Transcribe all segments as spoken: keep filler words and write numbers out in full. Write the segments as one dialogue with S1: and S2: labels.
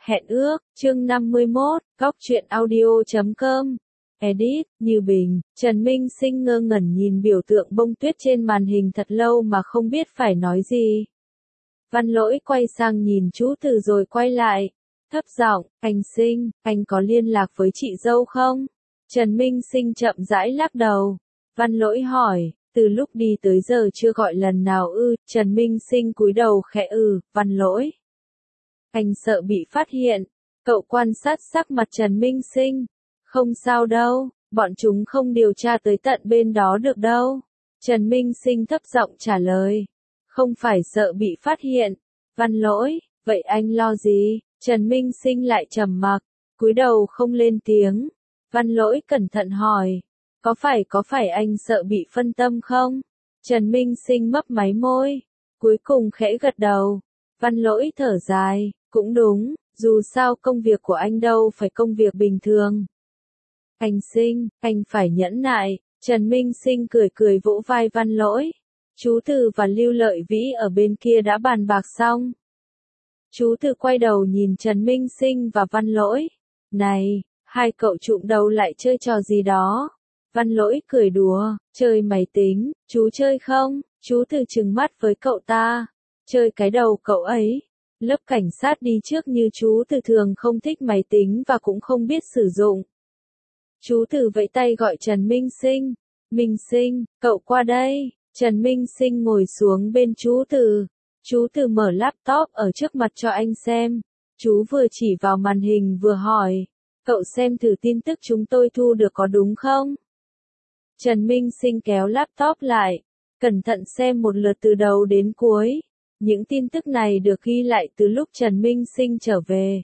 S1: Hẹn ước, chương năm mươi mốt, góc truyện audio chấm com. Edit, Như Bình, Trần Minh Sinh ngơ ngẩn nhìn biểu tượng bông tuyết trên màn hình thật lâu mà không biết phải nói gì. Văn Lỗi quay sang nhìn chú Từ rồi quay lại. Thấp giọng, anh Sinh, anh có liên lạc với chị dâu không? Trần Minh Sinh chậm rãi lắc đầu. Văn Lỗi hỏi, từ lúc đi tới giờ chưa gọi lần nào ư? Trần Minh Sinh cúi đầu khẽ ừ, Văn Lỗi. Anh sợ bị phát hiện. Cậu quan sát sắc mặt Trần Minh Sinh. Không sao đâu, bọn chúng không điều tra tới tận bên đó được đâu. Trần Minh Sinh thấp giọng trả lời. Không phải sợ bị phát hiện. Văn Lỗi, vậy anh lo gì? Trần Minh Sinh lại trầm mặc, cúi đầu không lên tiếng. Văn Lỗi cẩn thận hỏi. Có phải có phải anh sợ bị phân tâm không? Trần Minh Sinh mấp máy môi. Cuối cùng khẽ gật đầu. Văn Lỗi thở dài. Cũng đúng, dù sao công việc của anh đâu phải công việc bình thường. Anh Sinh, anh phải nhẫn nại. Trần Minh Sinh cười cười vỗ vai Văn Lỗi. Chú Từ và Lưu Lợi Vĩ ở bên kia đã bàn bạc xong. Chú Từ quay đầu nhìn Trần Minh Sinh và Văn Lỗi. Này, hai cậu trụm đầu lại chơi trò gì đó? Văn Lỗi cười đùa, chơi máy tính, chú chơi không? Chú Từ trừng mắt với cậu ta. Chơi cái đầu cậu ấy. Lớp cảnh sát đi trước như chú Từ thường không thích máy tính và cũng không biết sử dụng. Chú Từ vẫy tay gọi Trần Minh Sinh. Minh Sinh, cậu qua đây. Trần Minh Sinh ngồi xuống bên chú Từ. Chú Từ mở laptop ở trước mặt cho anh xem. Chú vừa chỉ vào màn hình vừa hỏi. Cậu xem thử tin tức chúng tôi thu được có đúng không? Trần Minh Sinh kéo laptop lại. Cẩn thận xem một lượt từ đầu đến cuối. Những tin tức này được ghi lại từ lúc Trần Minh Sinh trở về.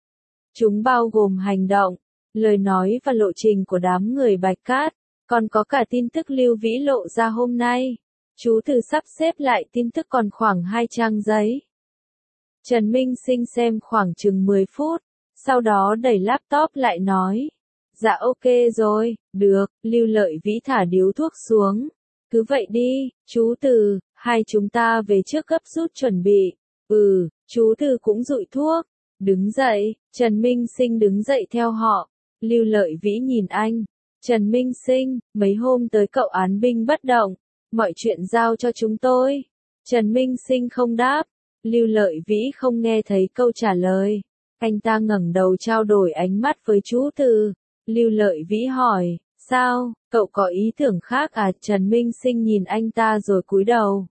S1: Chúng bao gồm hành động, lời nói và lộ trình của đám người Bạch Cát, còn có cả tin tức Lưu Vĩ lộ ra hôm nay. Chú Từ sắp xếp lại tin tức còn khoảng hai trang giấy. Trần Minh Sinh xem khoảng chừng mười phút, sau đó đẩy laptop lại nói. Dạ ok rồi, được, Lưu Lợi Vĩ thả điếu thuốc xuống. Cứ vậy đi, chú Từ, hai chúng ta về trước gấp rút chuẩn bị. Ừ, chú Từ cũng dụi thuốc. Đứng dậy, Trần Minh Sinh đứng dậy theo họ. Lưu Lợi Vĩ nhìn anh. Trần Minh Sinh, mấy hôm tới cậu án binh bất động. Mọi chuyện giao cho chúng tôi. Trần Minh Sinh không đáp. Lưu Lợi Vĩ không nghe thấy câu trả lời. Anh ta ngẩng đầu trao đổi ánh mắt với chú Từ. Lưu Lợi Vĩ hỏi. Sao, cậu có ý tưởng khác à? Trần Minh Sinh nhìn anh ta rồi cúi đầu.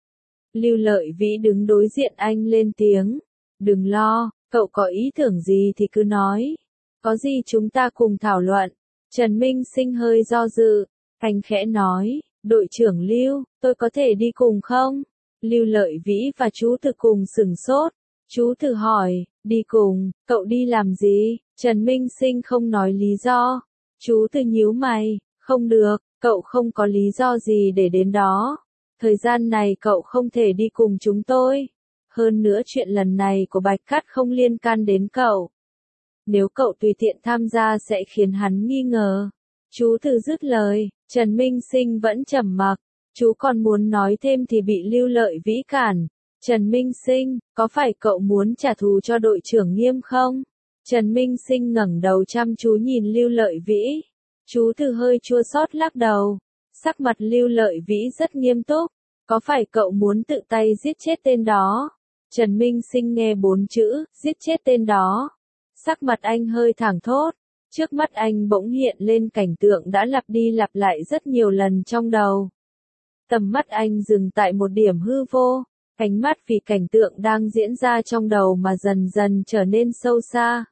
S1: Lưu Lợi Vĩ đứng đối diện anh lên tiếng. Đừng lo, cậu có ý tưởng gì thì cứ nói. Có gì chúng ta cùng thảo luận. Trần Minh Sinh hơi do dự. Anh khẽ nói, đội trưởng Lưu, tôi có thể đi cùng không? Lưu Lợi Vĩ và chú Từ cùng sửng sốt. Chú Từ hỏi, đi cùng, cậu đi làm gì? Trần Minh Sinh không nói lý do. Chú Từ nhíu mày, không được, cậu không có lý do gì để đến đó. Thời gian này cậu không thể đi cùng chúng tôi. Hơn nữa chuyện lần này của Bạch Cát không liên can đến cậu. Nếu cậu tùy tiện tham gia sẽ khiến hắn nghi ngờ. Chú Từ dứt lời, Trần Minh Sinh vẫn trầm mặc. Chú còn muốn nói thêm thì bị Lưu Lợi Vĩ cản. Trần Minh Sinh, có phải cậu muốn trả thù cho đội trưởng Nghiêm không? Trần Minh Sinh ngẩng đầu chăm chú nhìn Lưu Lợi Vĩ. Chú Từ hơi chua xót lắc đầu. Sắc mặt Lưu Lợi Vĩ rất nghiêm túc. Có phải cậu muốn tự tay giết chết tên đó? Trần Minh Sinh nghe bốn chữ, giết chết tên đó. Sắc mặt anh hơi thẳng thốt. Trước mắt anh bỗng hiện lên cảnh tượng đã lặp đi lặp lại rất nhiều lần trong đầu. Tầm mắt anh dừng tại một điểm hư vô. Ánh mắt vì cảnh tượng đang diễn ra trong đầu mà dần dần trở nên sâu xa.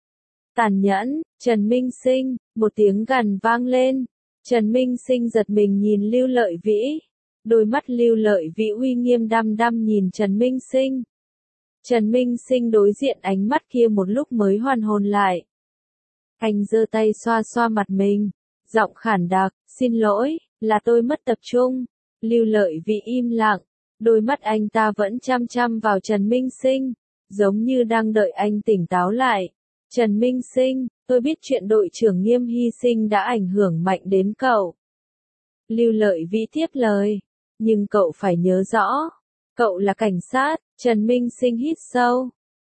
S1: Tàn nhẫn, Trần Minh Sinh, một tiếng gằn vang lên. Trần Minh Sinh giật mình nhìn Lưu Lợi Vĩ. Đôi mắt Lưu Lợi Vĩ uy nghiêm đăm đăm nhìn Trần Minh Sinh. Trần Minh Sinh đối diện ánh mắt kia một lúc mới hoàn hồn lại. Anh giơ tay xoa xoa mặt mình, giọng khản đặc, xin lỗi, là tôi mất tập trung. Lưu Lợi Vĩ im lặng, đôi mắt anh ta vẫn chăm chăm vào Trần Minh Sinh, giống như đang đợi anh tỉnh táo lại. Trần Minh Sinh, tôi biết chuyện đội trưởng Nghiêm hy sinh đã ảnh hưởng mạnh đến cậu. Lưu Lợi Vĩ tiếp lời, nhưng cậu phải nhớ rõ, cậu là cảnh sát. Trần Minh Sinh hít sâu,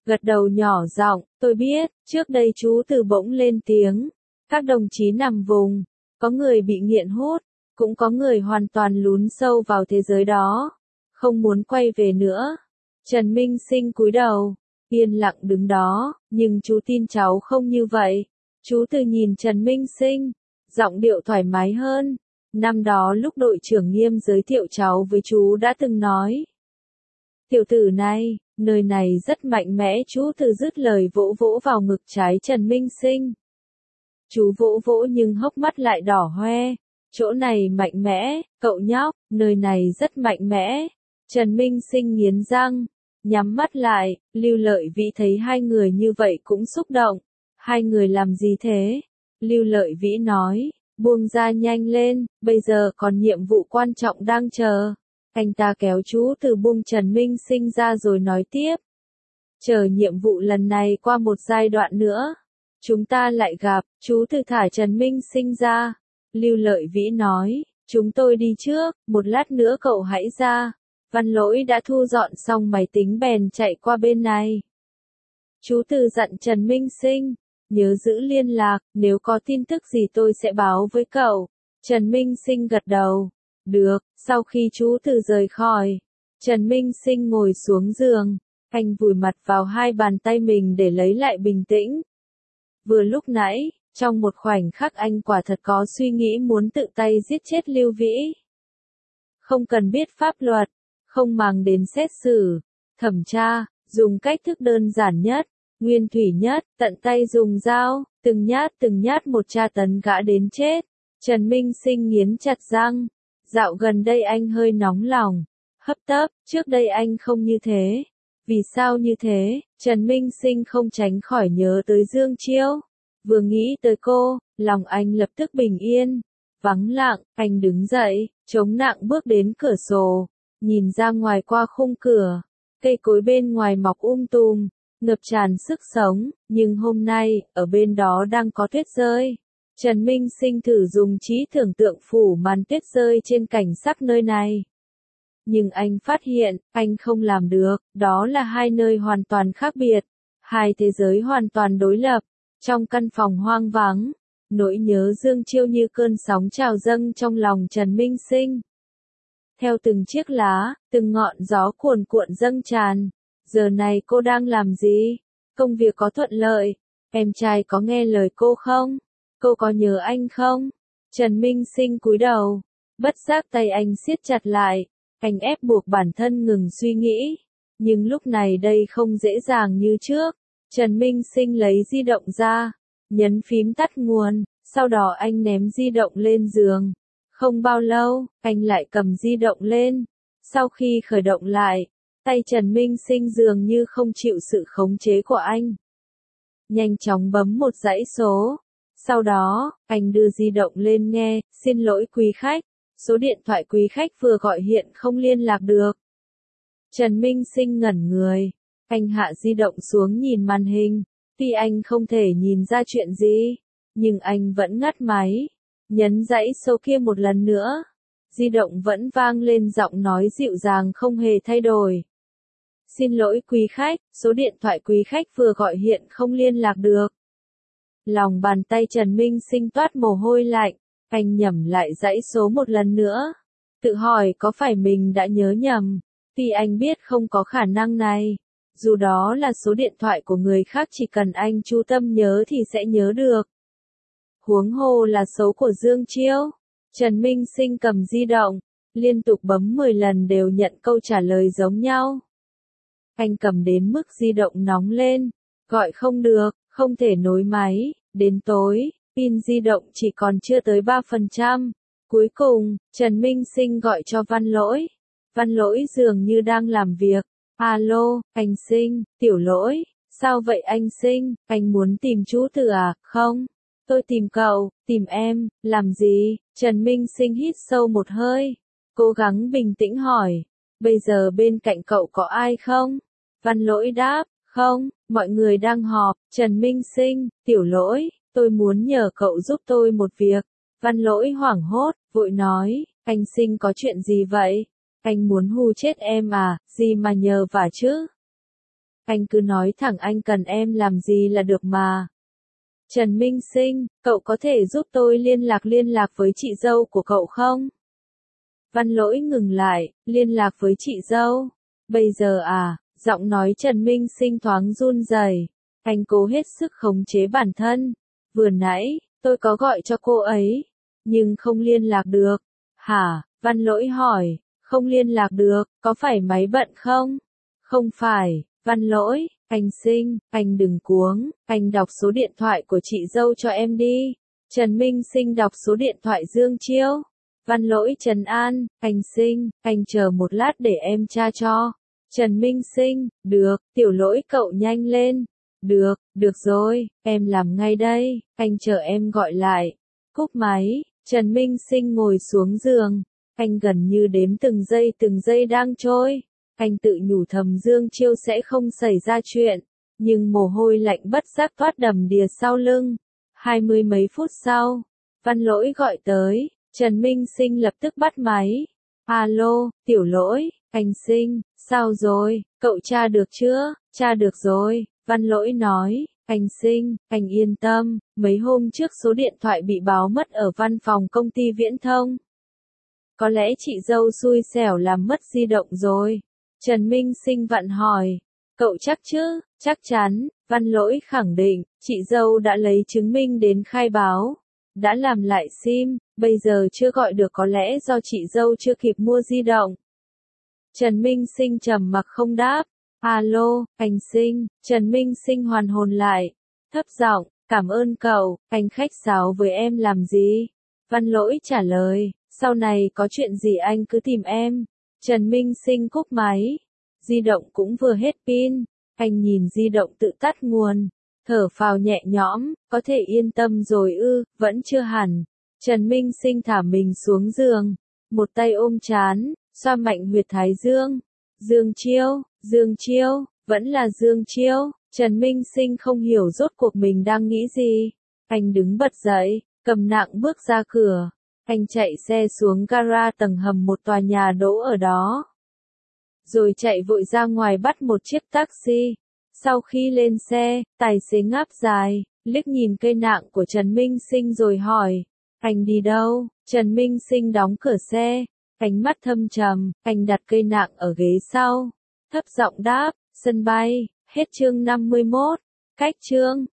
S1: gật đầu nhỏ giọng, tôi biết, trước đây chú Từ bỗng lên tiếng. Các đồng chí nằm vùng, có người bị nghiện hút, cũng có người hoàn toàn lún sâu vào thế giới đó, không muốn quay về nữa. Trần Minh Sinh cúi đầu, yên lặng đứng đó, nhưng chú tin cháu không như vậy. Chú Từ nhìn Trần Minh Sinh, giọng điệu thoải mái hơn. Năm đó lúc đội trưởng Nghiêm giới thiệu cháu với chú đã từng nói. Tiểu tử này, nơi này rất mạnh mẽ. Chú Từ dứt lời vỗ vỗ vào ngực trái Trần Minh Sinh. Chú vỗ vỗ nhưng hốc mắt lại đỏ hoe. Chỗ này mạnh mẽ, cậu nhóc, nơi này rất mạnh mẽ. Trần Minh Sinh nghiến răng, nhắm mắt lại. Lưu Lợi Vĩ thấy hai người như vậy cũng xúc động. Hai người làm gì thế? Lưu Lợi Vĩ nói, buông ra nhanh lên, bây giờ còn nhiệm vụ quan trọng đang chờ. Anh ta kéo chú Từ buông Trần Minh Sinh ra rồi nói tiếp. Chờ nhiệm vụ lần này qua một giai đoạn nữa, chúng ta lại gặp. Chú Từ thả Trần Minh Sinh ra. Lưu Lợi Vĩ nói, chúng tôi đi trước, một lát nữa cậu hãy ra. Văn Lỗi đã thu dọn xong máy tính bèn chạy qua bên này. Chú Từ dặn Trần Minh Sinh, nhớ giữ liên lạc, nếu có tin tức gì tôi sẽ báo với cậu. Trần Minh Sinh gật đầu. Được, sau khi chú Từ rời khỏi, Trần Minh Sinh ngồi xuống giường, anh vùi mặt vào hai bàn tay mình để lấy lại bình tĩnh. Vừa lúc nãy, trong một khoảnh khắc anh quả thật có suy nghĩ muốn tự tay giết chết Lưu Vĩ. Không cần biết pháp luật, không màng đến xét xử, thẩm tra, dùng cách thức đơn giản nhất, nguyên thủy nhất, tận tay dùng dao, từng nhát từng nhát một tra tấn gã đến chết. Trần Minh Sinh nghiến chặt răng. Dạo gần đây anh hơi nóng lòng, hấp tấp, trước đây anh không như thế. Vì sao như thế? Trần Minh Sinh không tránh khỏi nhớ tới Dương Chiêu. Vừa nghĩ tới cô, lòng anh lập tức bình yên. Vắng lặng, anh đứng dậy, chống nặng bước đến cửa sổ, nhìn ra ngoài qua khung cửa. Cây cối bên ngoài mọc um tùm, ngập tràn sức sống, nhưng hôm nay, ở bên đó đang có tuyết rơi. Trần Minh Sinh thử dùng trí tưởng tượng phủ màn tuyết rơi trên cảnh sắc nơi này. Nhưng anh phát hiện, anh không làm được, đó là hai nơi hoàn toàn khác biệt, hai thế giới hoàn toàn đối lập. Trong căn phòng hoang vắng, nỗi nhớ Dương Chiêu như cơn sóng trào dâng trong lòng Trần Minh Sinh. Theo từng chiếc lá, từng ngọn gió cuồn cuộn dâng tràn. Giờ này cô đang làm gì? Công việc có thuận lợi? Em trai có nghe lời cô không? Cô có nhớ anh không? Trần Minh Sinh cúi đầu, bất giác tay anh siết chặt lại, anh ép buộc bản thân ngừng suy nghĩ. Nhưng lúc này đây không dễ dàng như trước. Trần Minh Sinh lấy di động ra, nhấn phím tắt nguồn, sau đó anh ném di động lên giường. Không bao lâu, anh lại cầm di động lên. Sau khi khởi động lại, tay Trần Minh Sinh dường như không chịu sự khống chế của anh. Nhanh chóng bấm một dãy số. Sau đó, anh đưa di động lên nghe, xin lỗi quý khách, số điện thoại quý khách vừa gọi hiện không liên lạc được. Trần Minh Sinh ngẩn người, anh hạ di động xuống nhìn màn hình, tuy anh không thể nhìn ra chuyện gì, nhưng anh vẫn ngắt máy, nhấn dãy số kia một lần nữa. Di động vẫn vang lên giọng nói dịu dàng không hề thay đổi. Xin lỗi quý khách, số điện thoại quý khách vừa gọi hiện không liên lạc được. Lòng bàn tay Trần Minh Sinh toát mồ hôi lạnh, anh nhẩm lại dãy số một lần nữa. Tự hỏi có phải mình đã nhớ nhầm, tuy anh biết không có khả năng này. Dù đó là số điện thoại của người khác chỉ cần anh chú tâm nhớ thì sẽ nhớ được. Huống hồ là số của Dương Chiêu. Trần Minh Sinh cầm di động, liên tục bấm mười lần đều nhận câu trả lời giống nhau. Anh cầm đến mức di động nóng lên, gọi không được, không thể nối máy, đến tối, pin di động chỉ còn chưa tới ba phần trăm. Cuối cùng, Trần Minh Sinh gọi cho Văn Lỗi. Văn Lỗi dường như đang làm việc. Alo, anh Sinh, Tiểu Lỗi, sao vậy anh Sinh, anh muốn tìm chú Từ à? Không, tôi tìm cậu, tìm em, làm gì? Trần Minh Sinh hít sâu một hơi, cố gắng bình tĩnh hỏi, bây giờ bên cạnh cậu có ai không? Văn Lỗi đáp, không, mọi người đang họp. Trần Minh Sinh, Tiểu Lỗi, tôi muốn nhờ cậu giúp tôi một việc. Văn Lỗi hoảng hốt, vội nói, anh Sinh có chuyện gì vậy? Anh muốn hù chết em à, gì mà nhờ vả chứ? Anh cứ nói thẳng anh cần em làm gì là được mà. Trần Minh Sinh, cậu có thể giúp tôi liên lạc liên lạc với chị dâu của cậu không? Văn Lỗi ngừng lại, liên lạc với chị dâu. Bây giờ à, giọng nói Trần Minh Sinh thoáng run rẩy. Anh cố hết sức khống chế bản thân. Vừa nãy, tôi có gọi cho cô ấy, nhưng không liên lạc được. Hả? Văn Lỗi hỏi, không liên lạc được, có phải máy bận không? Không phải, Văn Lỗi, anh Sinh, anh đừng cuống, anh đọc số điện thoại của chị dâu cho em đi. Trần Minh Sinh đọc số điện thoại Dương Chiêu. Văn Lỗi trấn an, anh Sinh, anh chờ một lát để em tra cho. Trần Minh Sinh, được, Tiểu Lỗi cậu nhanh lên. Được, được rồi, em làm ngay đây, anh chờ em gọi lại. Cúp máy, Trần Minh Sinh ngồi xuống giường. Anh gần như đếm từng giây từng giây đang trôi. Anh tự nhủ thầm Dương Chiêu sẽ không xảy ra chuyện. Nhưng mồ hôi lạnh bất giác thoát đầm đìa sau lưng. Hai mươi mấy phút sau, Văn Lỗi gọi tới. Trần Minh Sinh lập tức bắt máy. Alo, Tiểu Lỗi, anh Sinh, sao rồi, cậu tra được chưa? Tra được rồi, Văn Lỗi nói. Anh Sinh, anh yên tâm, mấy hôm trước số điện thoại bị báo mất ở văn phòng công ty viễn thông. Có lẽ chị dâu xui xẻo làm mất di động rồi. Trần Minh Sinh vặn hỏi. Cậu chắc chứ? Chắc chắn, Văn Lỗi khẳng định, chị dâu đã lấy chứng minh đến khai báo. Đã làm lại sim, bây giờ chưa gọi được có lẽ do chị dâu chưa kịp mua di động. Trần Minh Sinh trầm mặc không đáp. Alo, anh Sinh, Trần Minh Sinh hoàn hồn lại. Thấp giọng, cảm ơn cậu, anh khách sáo với em làm gì? Văn Lỗi trả lời, sau này có chuyện gì anh cứ tìm em. Trần Minh Sinh cúp máy. Di động cũng vừa hết pin. Anh nhìn di động tự tắt nguồn. Thở phào nhẹ nhõm, có thể yên tâm rồi ư, vẫn chưa hẳn. Trần Minh Sinh thả mình xuống giường. Một tay ôm trán, xoa mạnh huyệt thái dương. Dương Chiêu, Dương Chiêu, vẫn là Dương Chiêu. Trần Minh Sinh không hiểu rốt cuộc mình đang nghĩ gì. Anh đứng bật dậy, cầm nạng bước ra cửa. Anh chạy xe xuống gara tầng hầm một tòa nhà đỗ ở đó. Rồi chạy vội ra ngoài bắt một chiếc taxi. Sau khi lên xe, tài xế ngáp dài, liếc nhìn cây nạng của Trần Minh Sinh rồi hỏi. Anh đi đâu? Trần Minh Sinh đóng cửa xe. Ánh mắt thâm trầm, anh đặt cây nạng ở ghế sau. Thấp giọng đáp, sân bay. Hết chương năm mươi mốt. Cách chương.